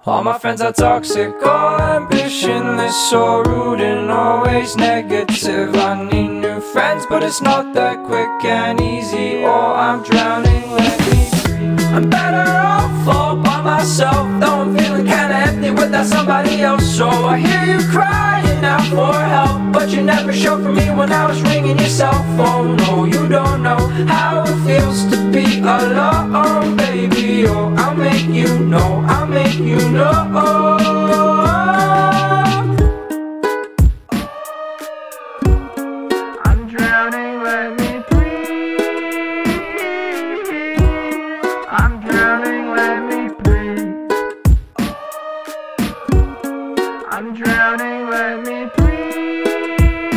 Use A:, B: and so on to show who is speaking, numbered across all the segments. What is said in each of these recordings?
A: All my friends are toxic, all ambitionless, so rude and always negative. I need new friends, but it's not that quick and easy, or I'm drowning, let me breathe. I'm better off all by myself, though I'm feeling kinda empty without somebody else. So I hear you crying out for help, but you never showed for me when I was ringing your cell phone. No, you don't know how it feels to be alone, baby. Oh, I'll make you know, I'll make you know. I'm drowning, let me breathe. I'm drowning, let me breathe. I'm drowning, let me breathe.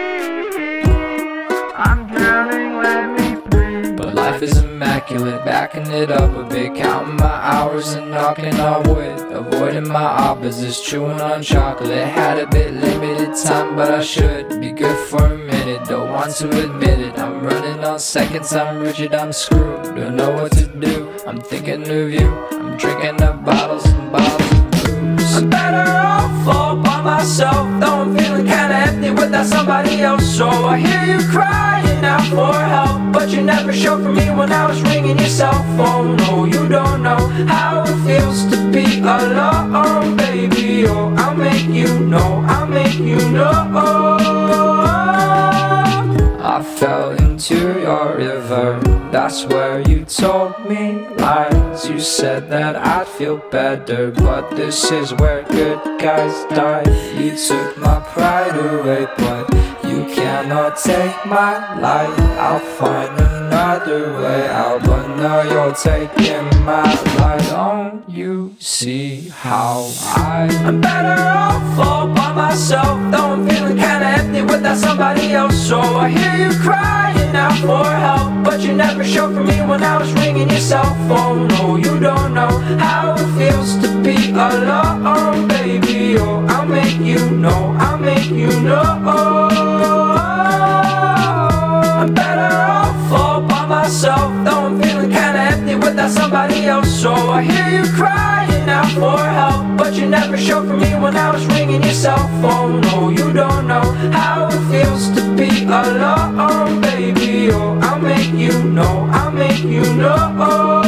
A: I'm drowning, let me breathe. But life is immaculate, backing it up a bit, counting my hours and knocking on wood, avoiding my opposites, chewing on chocolate. Had a bit limited time, but I should be good for a minute. Don't want to admit it, I'm running on seconds, I'm rigid, I'm screwed. Don't know what to do, I'm thinking of you. I'm drinking up bottles and bottles of booze. I'm better off all by myself, though I'm feeling kinda empty without somebody else. So I hear you crying out for help, but you never showed for me when I was ringing your cell phone. No, you don't know how it feels to be alone, baby. Oh, I'll make you know, I'll make you know. I fell into your river, that's where you told me lies. You said that I'd feel better, but this is where good guys die. You took my pride away, but you cannot take my life. I'll find another way out, but now you're taking my life. Don't you see how I'm better off all by myself, though I'm feeling kinda empty without somebody else. So I hear you crying out for help, but you never showed for me when I was ringing your cell phone. No, you don't know how it feels to be alone, baby. Oh, I'll make you know, I'll make you know. I'm better off all by myself, though I'm feeling kinda empty without somebody else. So I hear you crying out for help, but you never showed for me when I was ringing your cell phone. No, you don't know how it feels to be alone, baby. Oh, I'll make you know, I'll make you know.